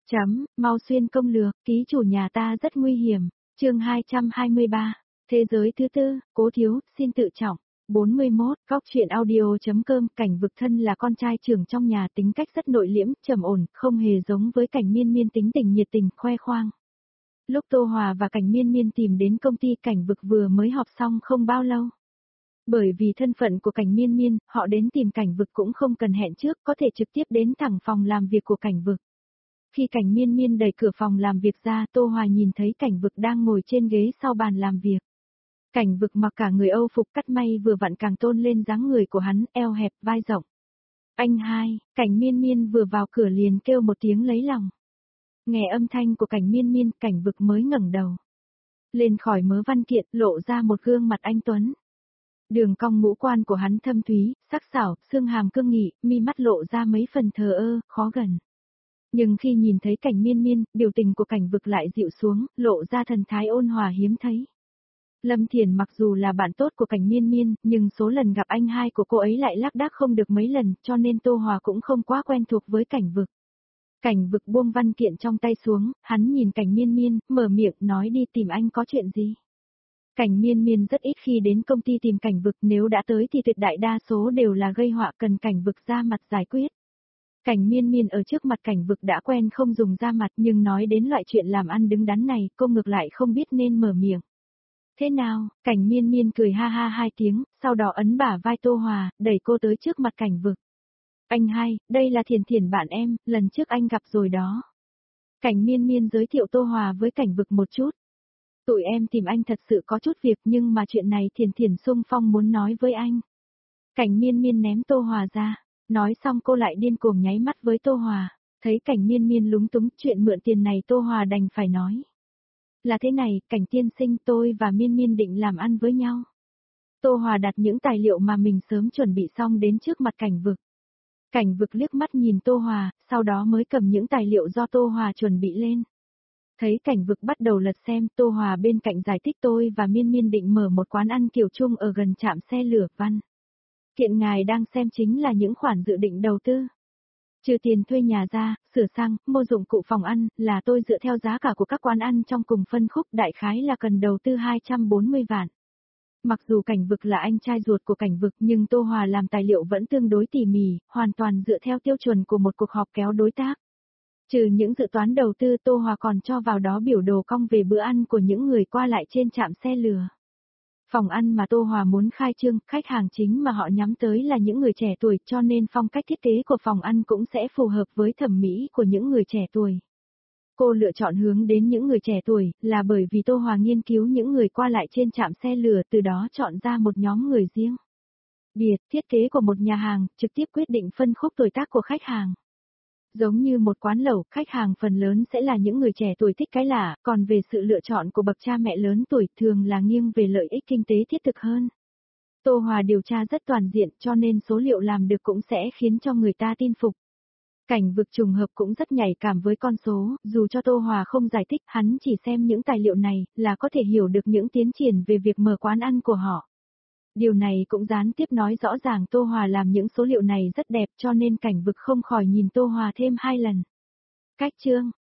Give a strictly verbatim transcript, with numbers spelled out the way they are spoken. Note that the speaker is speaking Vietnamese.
Chấm, mau xuyên công lược, ký chủ nhà ta rất nguy hiểm. Chương hai trăm hai mươi ba. Thế giới thứ tư, Cố Thiếu, xin tự trọng. bốn mươi mốt, góc truyện audio.com. Cảnh Vực thân là con trai trưởng trong nhà, tính cách rất nội liễm, trầm ổn, không hề giống với Cảnh Miên Miên tính tình nhiệt tình, khoe khoang. Lúc Tô Hòa và Cảnh Miên Miên tìm đến công ty, Cảnh Vực vừa mới họp xong không bao lâu. Bởi vì thân phận của Cảnh Miên Miên, họ đến tìm Cảnh Vực cũng không cần hẹn trước, có thể trực tiếp đến thẳng phòng làm việc của Cảnh Vực. Khi Cảnh Miên Miên đẩy cửa phòng làm việc ra, Tô Hòa nhìn thấy Cảnh Vực đang ngồi trên ghế sau bàn làm việc. Cảnh Vực mặc cả người Âu phục cắt may vừa vặn càng tôn lên dáng người của hắn, eo hẹp, vai rộng. Anh hai, Cảnh Miên Miên vừa vào cửa liền kêu một tiếng lấy lòng. Nghe âm thanh của Cảnh Miên Miên, Cảnh Vực mới ngẩng đầu lên khỏi mớ văn kiện, lộ ra một gương mặt anh tuấn. Đường cong ngũ quan của hắn thâm thúy, sắc sảo, xương hàm cương nghị, mi mắt lộ ra mấy phần thờ ơ, khó gần. Nhưng khi nhìn thấy Cảnh Miên Miên, biểu tình của Cảnh Vực lại dịu xuống, lộ ra thần thái ôn hòa hiếm thấy. Lâm Thiền mặc dù là bạn tốt của Cảnh Miên Miên, nhưng số lần gặp anh hai của cô ấy lại lác đác không được mấy lần, cho nên Tô Hòa cũng không quá quen thuộc với Cảnh Vực. Cảnh Vực buông văn kiện trong tay xuống, hắn nhìn Cảnh Miên Miên, mở miệng nói đi tìm anh có chuyện gì. Cảnh Miên Miên rất ít khi đến công ty tìm Cảnh Vực, nếu đã tới thì tuyệt đại đa số đều là gây họa cần Cảnh Vực ra mặt giải quyết. Cảnh Miên Miên ở trước mặt Cảnh Vực đã quen không dùng ra mặt, nhưng nói đến loại chuyện làm ăn đứng đắn này, cô ngược lại không biết nên mở miệng. Thế nào? Cảnh Miên Miên cười ha ha hai tiếng, sau đó ấn bả vai Tô Hòa, đẩy cô tới trước mặt Cảnh Vực. Anh hai, đây là Thiền Thiền bạn em, lần trước anh gặp rồi đó. Cảnh Miên Miên giới thiệu Tô Hòa với Cảnh Vực một chút. Tụi em tìm anh thật sự có chút việc, nhưng mà chuyện này Thiền Thiền xung phong muốn nói với anh. Cảnh Miên Miên ném Tô Hòa ra, nói xong cô lại điên cuồng nháy mắt với Tô Hòa. Thấy Cảnh Miên Miên lúng túng, chuyện mượn tiền này Tô Hòa đành phải nói. Là thế này, Cảnh tiên sinh, tôi và Miên Miên định làm ăn với nhau. Tô Hòa đặt những tài liệu mà mình sớm chuẩn bị xong đến trước mặt Cảnh Vực. Cảnh Vực liếc mắt nhìn Tô Hòa, sau đó mới cầm những tài liệu do Tô Hòa chuẩn bị lên. Thấy Cảnh Vực bắt đầu lật xem, Tô Hòa bên cạnh giải thích tôi và Miên Miên định mở một quán ăn kiểu chung ở gần trạm xe lửa Văn. Kiện ngài đang xem chính là những khoản dự định đầu tư. Trừ tiền thuê nhà ra, sửa sang, mua dụng cụ phòng ăn, là tôi dựa theo giá cả của các quán ăn trong cùng phân khúc, đại khái là cần đầu tư hai trăm bốn mươi vạn. Mặc dù Cảnh Vực là anh trai ruột của Cảnh Vực, nhưng Tô Hòa làm tài liệu vẫn tương đối tỉ mỉ, hoàn toàn dựa theo tiêu chuẩn của một cuộc họp kéo đối tác. Trừ những dự toán đầu tư, Tô Hòa còn cho vào đó biểu đồ cong về bữa ăn của những người qua lại trên trạm xe lửa. Phòng ăn mà Tô Hòa muốn khai trương, khách hàng chính mà họ nhắm tới là những người trẻ tuổi, cho nên phong cách thiết kế của phòng ăn cũng sẽ phù hợp với thẩm mỹ của những người trẻ tuổi. Cô lựa chọn hướng đến những người trẻ tuổi, là bởi vì Tô Hòa nghiên cứu những người qua lại trên trạm xe lửa, từ đó chọn ra một nhóm người riêng. Biệt, thiết kế của một nhà hàng, trực tiếp quyết định phân khúc tuổi tác của khách hàng. Giống như một quán lẩu, khách hàng phần lớn sẽ là những người trẻ tuổi thích cái lạ, còn về sự lựa chọn của bậc cha mẹ lớn tuổi thường là nghiêng về lợi ích kinh tế thiết thực hơn. Tô Hòa điều tra rất toàn diện, cho nên số liệu làm được cũng sẽ khiến cho người ta tin phục. Cảnh Vực trùng hợp cũng rất nhạy cảm với con số, dù cho Tô Hòa không giải thích, hắn chỉ xem những tài liệu này là có thể hiểu được những tiến triển về việc mở quán ăn của họ. Điều này cũng gián tiếp nói rõ ràng Tô Hòa làm những số liệu này rất đẹp, cho nên Cảnh Vực không khỏi nhìn Tô Hòa thêm hai lần. Cách chương,